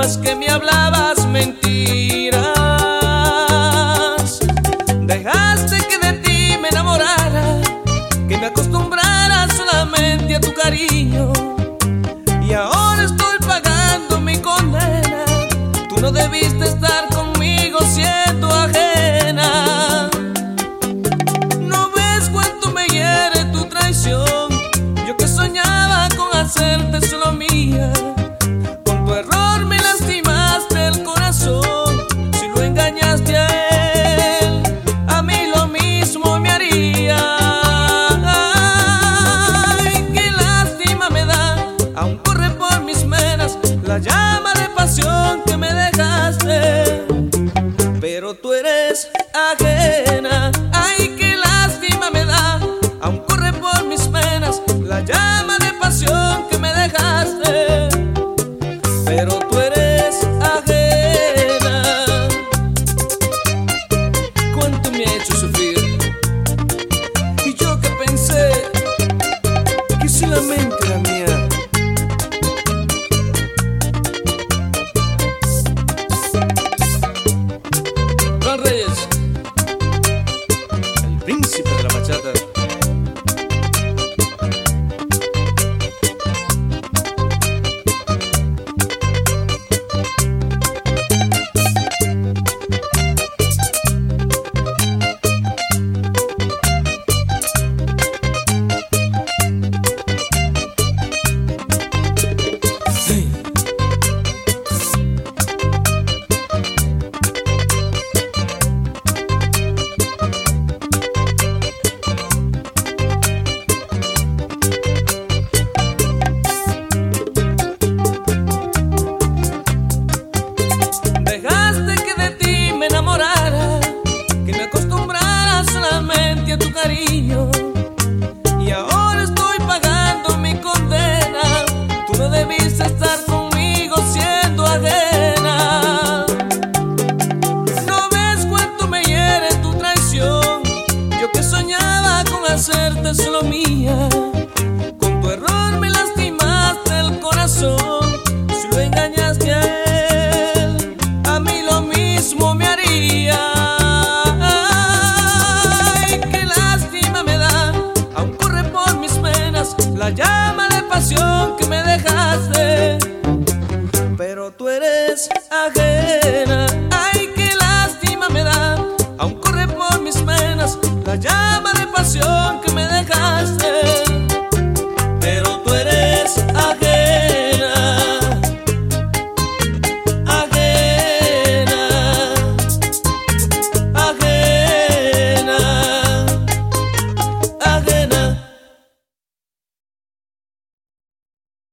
pensabas que me hablabas mentiras. Dejaste que de ti me enamorara, que me acostumbrara solamente a tu cariño. Y ahora estoy pagando mi condena. Tú no debiste estar conmigo siendo ajena. ¿No ves cuánto me hiere tu traición? Yo que soñaba con hacerte solo mía. Con tu error me lastimaste el corazón. Si lo engañaste a él, a mí lo mismo me haría. Ay, qué lástima me da, aún corre por mis venas la llama de pasión que me dejaste. Pero tú eres ajena. Ay, qué lástima me da, aún corre por mis venas la llama de pasión que me dejaste. Pero tú eres ajena. Cuánto me ha hecho sufrir. Y yo que pensé que si la mente era mía. Juan Reyes, el príncipe de la bachata. Dejaste que de ti me enamorara, que me acostumbrara solamente a tu cariño. Y ahora estoy pagando mi condena. Tú no debiste estar conmigo siendo ajena. ¿No ves cuánto me hiere tu traición? Yo que soñaba con hacerte solo mía. Con tu error me lastimaste el corazón. Si lo engañaste a él, a mí lo mismo me haría. Ay, qué lástima me da, aún corre por mis venas la llama de pasión que me dejaste. Pero tú eres ajena.